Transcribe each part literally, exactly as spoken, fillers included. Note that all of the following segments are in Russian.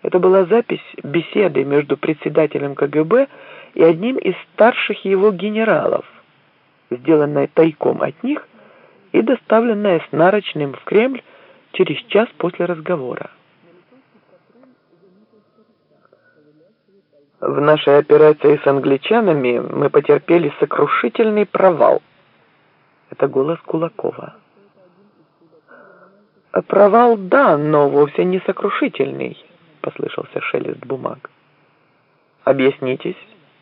Это была запись беседы между председателем ка гэ бэ и одним из старших его генералов, сделанная тайком от них и доставленная с нарочным в Кремль через час после разговора. В нашей операции с англичанами мы потерпели сокрушительный провал. Это голос Кулакова. Провал, да, но вовсе не сокрушительный, послышался шелест бумаг. Объяснитесь.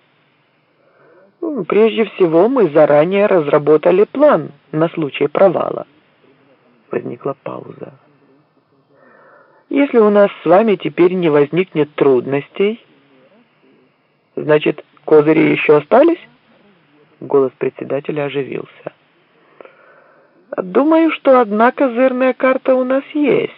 Прежде всего, мы заранее разработали план на случай провала. Возникла пауза. Если у нас с вами теперь не возникнет трудностей, значит, козыри еще остались? Голос председателя оживился. Думаю, что одна козырная карта у нас есть.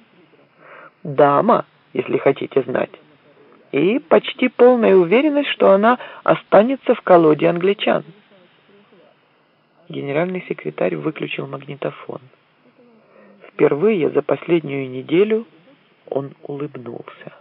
Дама, если хотите знать. И почти полная уверенность, что она останется в колоде англичан. Генеральный секретарь выключил магнитофон. Впервые за последнюю неделю он улыбнулся.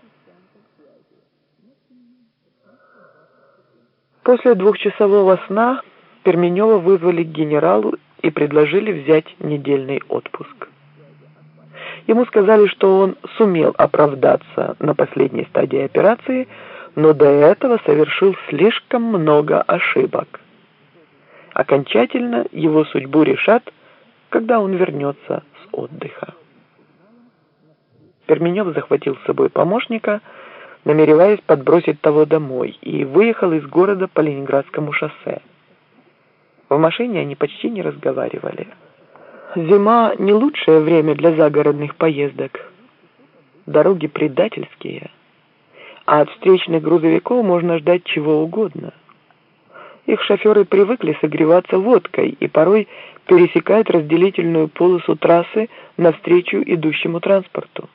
После двухчасового сна Перменева вызвали к генералу и предложили взять недельный отпуск. Ему сказали, что он сумел оправдаться на последней стадии операции, но до этого совершил слишком много ошибок. Окончательно его судьбу решат, когда он вернется с отдыха. Перменев захватил с собой помощника, намереваясь подбросить того домой, и выехал из города по Ленинградскому шоссе. В машине они почти не разговаривали. Зима не лучшее время для загородных поездок. Дороги предательские, а от встречных грузовиков можно ждать чего угодно. Их шоферы привыкли согреваться водкой и порой пересекают разделительную полосу трассы навстречу идущему транспорту.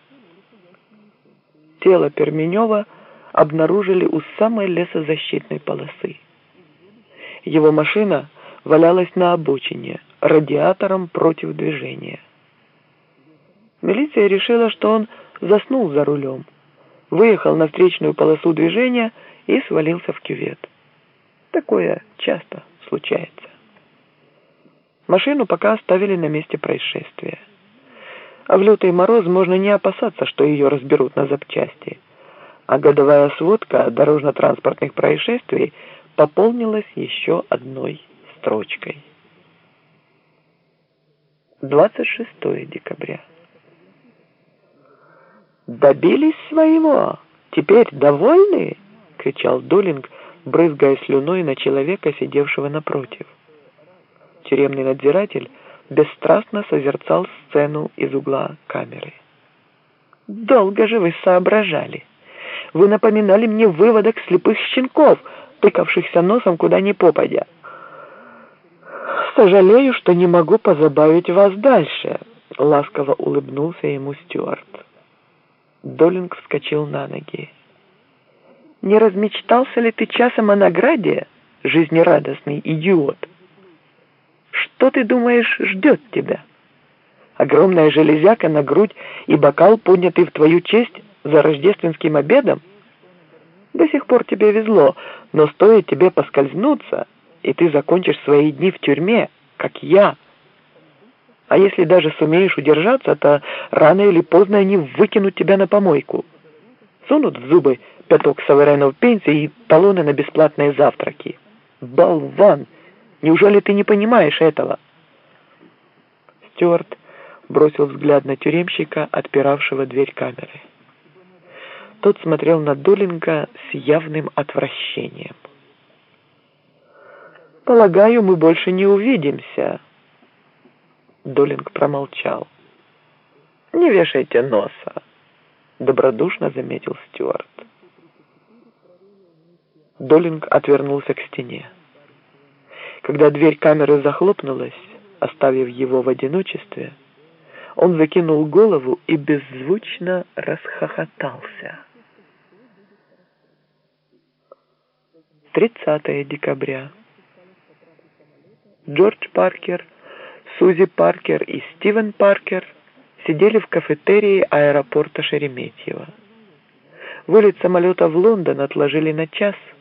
Тело Перменева обнаружили у самой лесозащитной полосы. Его машина валялась на обочине, радиатором против движения. Милиция решила, что он заснул за рулем, выехал на встречную полосу движения и свалился в кювет. Такое часто случается. Машину пока оставили на месте происшествия. А в лютый мороз можно не опасаться, что ее разберут на запчасти. А годовая сводка дорожно-транспортных происшествий пополнилась еще одной строчкой. двадцать шестое декабря. «Добились своего? Теперь довольны?» — кричал Долинг, брызгая слюной на человека, сидевшего напротив. Тюремный надзиратель бесстрастно созерцал сцену из угла камеры. «Долго же вы соображали. Вы напоминали мне выводок слепых щенков, тыкавшихся носом куда ни попадя. Сожалею, что не могу позабавить вас дальше», — ласково улыбнулся ему Стюарт. Долинг вскочил на ноги. «Не размечтался ли ты часом о награде, жизнерадостный идиот? Что ты думаешь ждет тебя? Огромная железяка на грудь и бокал, поднятый в твою честь за рождественским обедом? До сих пор тебе везло, но стоит тебе поскользнуться, и ты закончишь свои дни в тюрьме, как я. А если даже сумеешь удержаться, то рано или поздно они выкинут тебя на помойку. Сунут в зубы пяток суверенов пенсии и талоны на бесплатные завтраки. Болван! Неужели ты не понимаешь этого?» Стюарт бросил взгляд на тюремщика, отпиравшего дверь камеры. Тот смотрел на Долинга с явным отвращением. «Полагаю, мы больше не увидимся». Долинг промолчал. «Не вешайте носа», — добродушно заметил Стюарт. Долинг отвернулся к стене. Когда дверь камеры захлопнулась, оставив его в одиночестве, он закинул голову и беззвучно расхохотался. тридцатое декабря. Джордж Паркер, Сузи Паркер и Стивен Паркер сидели в кафетерии аэропорта Шереметьево. Вылет самолета в Лондон отложили на час.